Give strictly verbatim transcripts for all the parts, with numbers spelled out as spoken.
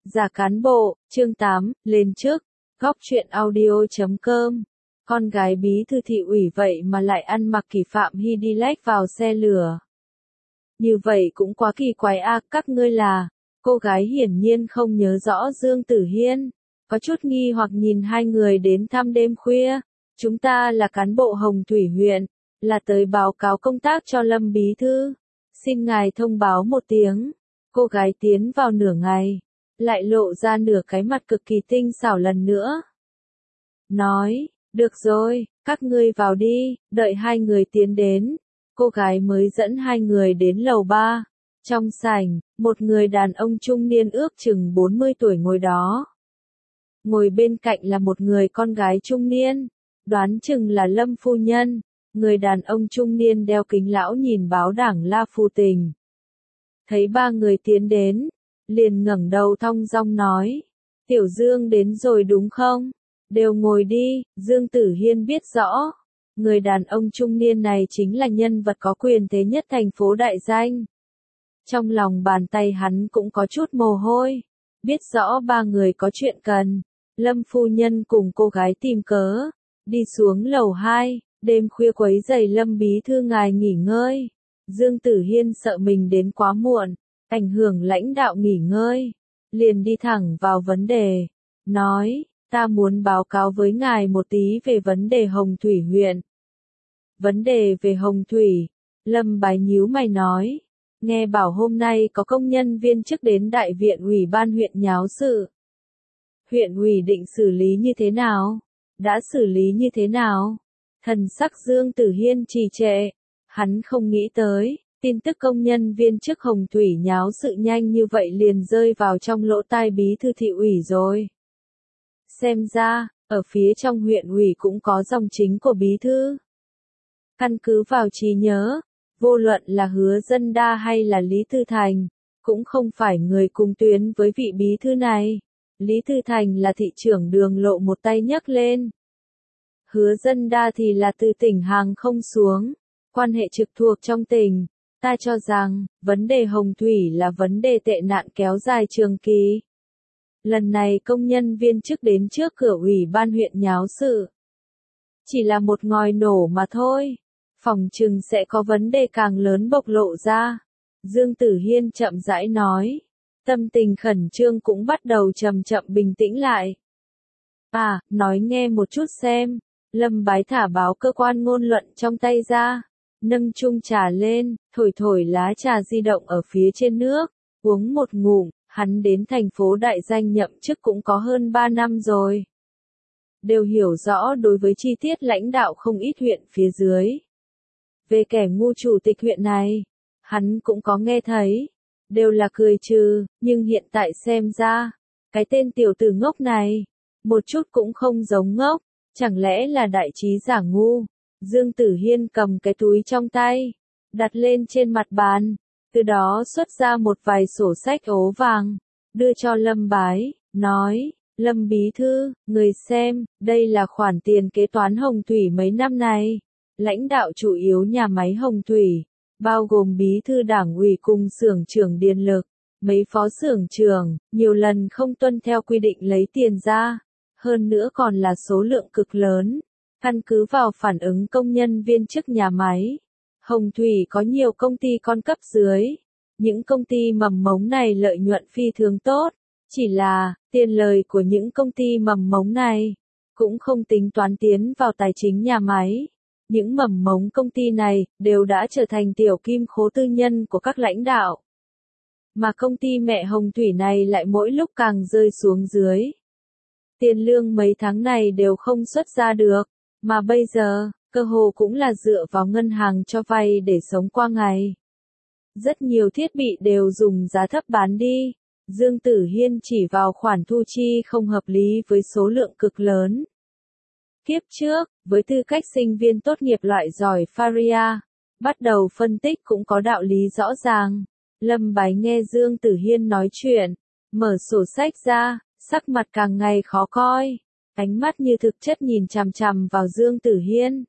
Giả cán bộ, chương tám, lên trước, góc truyện audio chấm com. Con gái bí thư thị ủy vậy mà lại ăn mặc kỳ Phạm Hy đi lách vào xe lửa. Như vậy cũng quá kỳ quái a, các ngươi là, cô gái hiển nhiên không nhớ rõ Dương Tử Hiên, có chút nghi hoặc nhìn hai người đến thăm đêm khuya. Chúng ta là cán bộ Hồng Thủy huyện, là tới báo cáo công tác cho Lâm bí thư. Xin ngài thông báo một tiếng. Cô gái tiến vào nửa ngày, lại lộ ra nửa cái mặt cực kỳ tinh xảo lần nữa. Nói, được rồi, các ngươi vào đi, đợi hai người tiến đến. Cô gái mới dẫn hai người đến lầu ba. Trong sảnh, một người đàn ông trung niên ước chừng bốn mươi tuổi ngồi đó. Ngồi bên cạnh là một người con gái trung niên, đoán chừng là Lâm phu nhân. Người đàn ông trung niên đeo kính lão nhìn báo đảng La Phu Tình. Thấy ba người tiến đến, liền ngẩng đầu thong dong nói, Tiểu Dương đến rồi đúng không? Đều ngồi đi. Dương Tử Hiên biết rõ, người đàn ông trung niên này chính là nhân vật có quyền thế nhất thành phố đại danh. Trong lòng bàn tay hắn cũng có chút mồ hôi, biết rõ ba người có chuyện cần. Lâm phu nhân cùng cô gái tìm cớ, đi xuống lầu hai, đêm khuya quấy rầy Lâm bí thư ngài nghỉ ngơi. Dương Tử Hiên sợ mình đến quá muộn, ảnh hưởng lãnh đạo nghỉ ngơi, liền đi thẳng vào vấn đề, nói, ta muốn báo cáo với ngài một tí về vấn đề Hồng Thủy huyện. Vấn đề về Hồng Thủy, Lâm Bái nhíu mày nói, nghe bảo hôm nay có công nhân viên chức đến đại viện ủy ban huyện nháo sự. Huyện ủy định xử lý như thế nào? Đã xử lý như thế nào? Thần sắc Dương Tử Hiên trì trệ, hắn không nghĩ tới, tin tức công nhân viên chức Hồng Thủy nháo sự nhanh như vậy liền rơi vào trong lỗ tai bí thư thị ủy rồi. Xem ra, ở phía trong huyện ủy cũng có dòng chính của bí thư. Căn cứ vào trí nhớ, vô luận là Hứa Dân Đa hay là Lý Tư Thành, cũng không phải người cùng tuyến với vị bí thư này. Lý Tư Thành là thị trưởng Đường Lộ một tay nhấc lên. Hứa Dân Đa thì là từ tỉnh hàng không xuống, quan hệ trực thuộc trong tỉnh. Ta cho rằng, vấn đề Hồng Thủy là vấn đề tệ nạn kéo dài trường kỳ. Lần này công nhân viên chức đến trước cửa ủy ban huyện nháo sự. Chỉ là một ngòi nổ mà thôi. Phòng chừng sẽ có vấn đề càng lớn bộc lộ ra. Dương Tử Hiên chậm rãi nói. Tâm tình khẩn trương cũng bắt đầu chậm chậm bình tĩnh lại. À, nói nghe một chút xem. Lâm Bái thả báo cơ quan ngôn luận trong tay ra. Nâng chung trà lên, thổi thổi lá trà di động ở phía trên nước. Uống một ngụm, hắn đến thành phố đại danh nhậm chức cũng có hơn ba năm rồi. Đều hiểu rõ đối với chi tiết lãnh đạo không ít huyện phía dưới. Về kẻ ngu chủ tịch huyện này, hắn cũng có nghe thấy. Đều là cười trừ, nhưng hiện tại xem ra, cái tên tiểu tử ngốc này, một chút cũng không giống ngốc, chẳng lẽ là đại trí giả ngu. Dương Tử Hiên cầm cái túi trong tay, đặt lên trên mặt bàn, từ đó xuất ra một vài sổ sách ố vàng, đưa cho Lâm Bái, nói, Lâm bí thư, người xem, đây là khoản tiền kế toán Hồng Thủy mấy năm này. Lãnh đạo chủ yếu nhà máy Hồng Thủy, bao gồm bí thư đảng ủy cùng xưởng trưởng điện lực, mấy phó xưởng trưởng, nhiều lần không tuân theo quy định lấy tiền ra, hơn nữa còn là số lượng cực lớn. Căn cứ vào phản ứng công nhân viên chức nhà máy, Hồng Thủy có nhiều công ty con cấp dưới. Những công ty mầm mống này lợi nhuận phi thường tốt, chỉ là, tiền lời của những công ty mầm mống này, cũng không tính toán tiến vào tài chính nhà máy. Những mầm mống công ty này, đều đã trở thành tiểu kim khố tư nhân của các lãnh đạo. Mà công ty mẹ Hồng Thủy này lại mỗi lúc càng rơi xuống dưới. Tiền lương mấy tháng này đều không xuất ra được. Mà bây giờ, cơ hồ cũng là dựa vào ngân hàng cho vay để sống qua ngày. Rất nhiều thiết bị đều dùng giá thấp bán đi. Dương Tử Hiên chỉ vào khoản thu chi không hợp lý với số lượng cực lớn. Kiếp trước, với tư cách sinh viên tốt nghiệp loại giỏi Faria, bắt đầu phân tích cũng có đạo lý rõ ràng. Lâm Bái nghe Dương Tử Hiên nói chuyện, mở sổ sách ra, sắc mặt càng ngày khó coi. Ánh mắt như thực chất nhìn chằm chằm vào Dương Tử Hiên.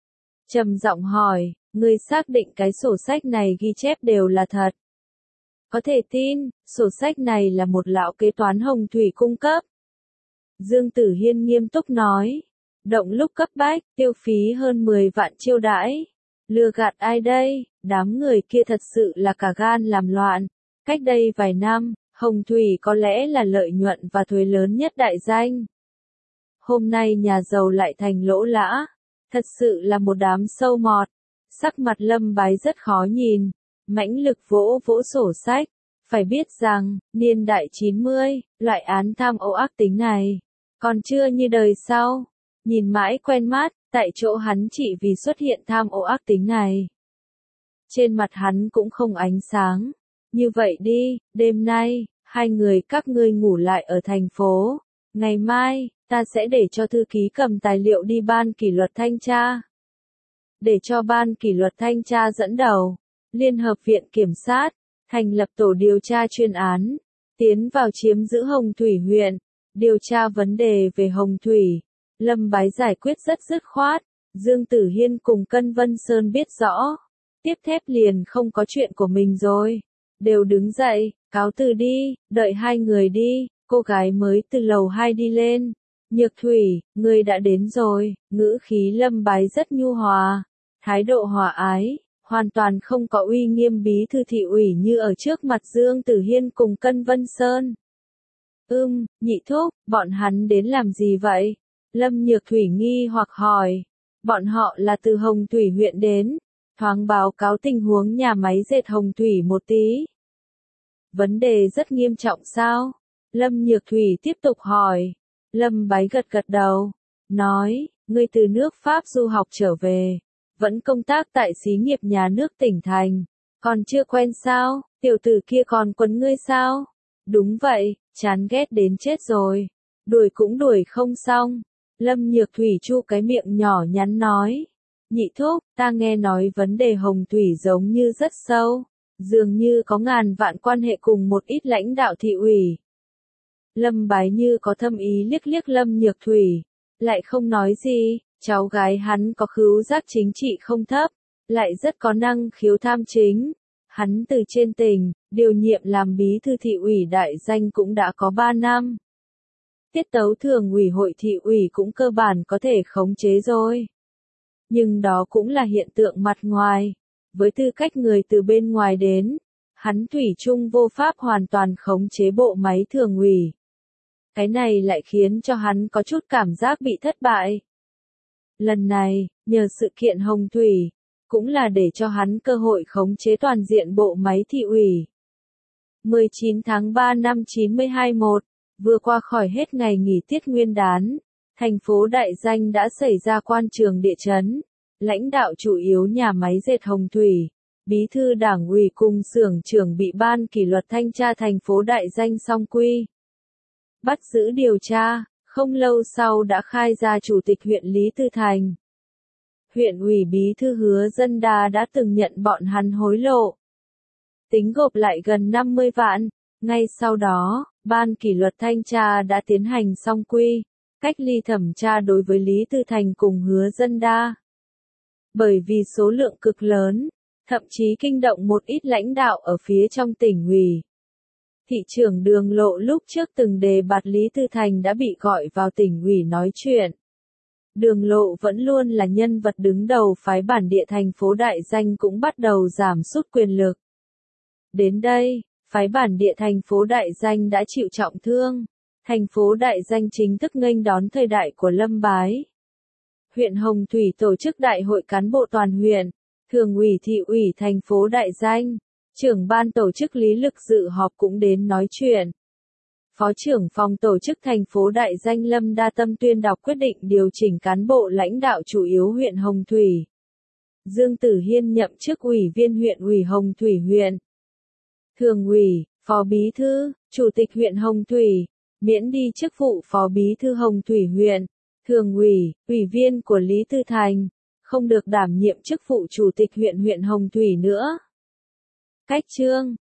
Trầm giọng hỏi, ngươi xác định cái sổ sách này ghi chép đều là thật. Có thể tin, sổ sách này là một lão kế toán Hồng Thủy cung cấp. Dương Tử Hiên nghiêm túc nói. Động lúc cấp bách, tiêu phí hơn mười vạn chiêu đãi. Lừa gạt ai đây, đám người kia thật sự là cả gan làm loạn. Cách đây vài năm, Hồng Thủy có lẽ là lợi nhuận và thuế lớn nhất đại danh. Hôm nay nhà giàu lại thành lỗ lã. Thật sự là một đám sâu mọt. Sắc mặt Lâm Bái rất khó nhìn. Mãnh lực vỗ vỗ sổ sách. Phải biết rằng, niên đại chín mươi, loại án tham ô ác tính này, còn chưa như đời sau. Nhìn mãi quen mắt, tại chỗ hắn chỉ vì xuất hiện tham ô ác tính này. Trên mặt hắn cũng không ánh sáng. Như vậy đi, đêm nay, hai người các ngươi ngủ lại ở thành phố. Ngày mai, ta sẽ để cho thư ký cầm tài liệu đi ban kỷ luật thanh tra. Để cho ban kỷ luật thanh tra dẫn đầu. Liên hợp viện kiểm sát, thành lập tổ điều tra chuyên án. Tiến vào chiếm giữ Hồng Thủy huyện. Điều tra vấn đề về Hồng Thủy. Lâm Bái giải quyết rất dứt khoát. Dương Tử Hiên cùng Cân Vân Sơn biết rõ. Tiếp thép liền không có chuyện của mình rồi. Đều đứng dậy, cáo từ đi, đợi hai người đi. Cô gái mới từ lầu hai đi lên. Nhược Thủy, ngươi đã đến rồi. Ngữ khí Lâm Bái rất nhu hòa. Thái độ hòa ái, hoàn toàn không có uy nghiêm bí thư thị ủy như ở trước mặt Dương Tử Hiên cùng Cân Vân Sơn. Ưm, nhị thúc, bọn hắn đến làm gì vậy? Lâm Nhược Thủy nghi hoặc hỏi. Bọn họ là từ Hồng Thủy huyện đến. Thoáng báo cáo tình huống nhà máy dệt Hồng Thủy một tí. Vấn đề rất nghiêm trọng sao? Lâm Nhược Thủy tiếp tục hỏi. Lâm Bái gật gật đầu. Nói, ngươi từ nước Pháp du học trở về. Vẫn công tác tại xí nghiệp nhà nước tỉnh thành. Còn chưa quen sao? Tiểu tử kia còn quấn ngươi sao? Đúng vậy, chán ghét đến chết rồi. Đuổi cũng đuổi không xong. Lâm Nhược Thủy chu cái miệng nhỏ nhắn nói. Nhị thúc, ta nghe nói vấn đề Hồng Thủy giống như rất sâu. Dường như có ngàn vạn quan hệ cùng một ít lãnh đạo thị ủy. Lâm Bái như có thâm ý liếc liếc Lâm Nhược Thủy. Lại không nói gì, cháu gái hắn có khứu giác chính trị không thấp. Lại rất có năng khiếu tham chính. Hắn từ trên tỉnh, điều nhiệm làm bí thư thị ủy đại danh cũng đã có ba năm. Tiết tấu thường ủy hội thị ủy cũng cơ bản có thể khống chế rồi. Nhưng đó cũng là hiện tượng mặt ngoài. Với tư cách người từ bên ngoài đến, hắn thủy chung vô pháp hoàn toàn khống chế bộ máy thường ủy. Cái này lại khiến cho hắn có chút cảm giác bị thất bại. Lần này, nhờ sự kiện Hồng Thủy, cũng là để cho hắn cơ hội khống chế toàn diện bộ máy thị ủy. mười chín tháng ba năm chín mươi hai một, vừa qua khỏi hết ngày nghỉ Tết Nguyên đán, thành phố Đại Danh đã xảy ra quan trường địa chấn. Lãnh đạo chủ yếu nhà máy dệt Hồng Thủy, bí thư đảng ủy cùng xưởng trưởng bị ban kỷ luật thanh tra thành phố Đại Danh song quy. Bắt giữ điều tra, không lâu sau đã khai ra chủ tịch huyện Lý Tư Thành. Huyện ủy bí thư Hứa Dân Đa đã từng nhận bọn hắn hối lộ. Tính gộp lại gần năm mươi vạn, ngay sau đó, ban kỷ luật thanh tra đã tiến hành song quy, cách ly thẩm tra đối với Lý Tư Thành cùng Hứa Dân Đa. Bởi vì số lượng cực lớn, thậm chí kinh động một ít lãnh đạo ở phía trong tỉnh ủy. Thị trưởng Đường Lộ lúc trước từng đề bạt Lý Tư Thành đã bị gọi vào tỉnh ủy nói chuyện. Đường Lộ vẫn luôn là nhân vật đứng đầu phái bản địa thành phố Đại Danh cũng bắt đầu giảm sút quyền lực. Đến đây, phái bản địa thành phố Đại Danh đã chịu trọng thương. Thành phố Đại Danh chính thức nghênh đón thời đại của Lâm Bái. Huyện Hồng Thủy tổ chức đại hội cán bộ toàn huyện, thường ủy thị ủy thành phố Đại Danh, trưởng ban tổ chức Lý Lực dự họp cũng đến nói chuyện. Phó trưởng phòng tổ chức thành phố Đại Danh Lâm Đa Tâm tuyên đọc quyết định điều chỉnh cán bộ lãnh đạo chủ yếu huyện Hồng Thủy. Dương Tử Hiên nhậm chức ủy viên huyện ủy Hồng Thủy huyện. Thường ủy, phó bí thư, chủ tịch huyện Hồng Thủy, miễn đi chức vụ phó bí thư Hồng Thủy huyện. Thường ủy, ủy viên của Lý Tư Thành, không được đảm nhiệm chức vụ chủ tịch huyện huyện Hồng Thủy nữa. Cách chương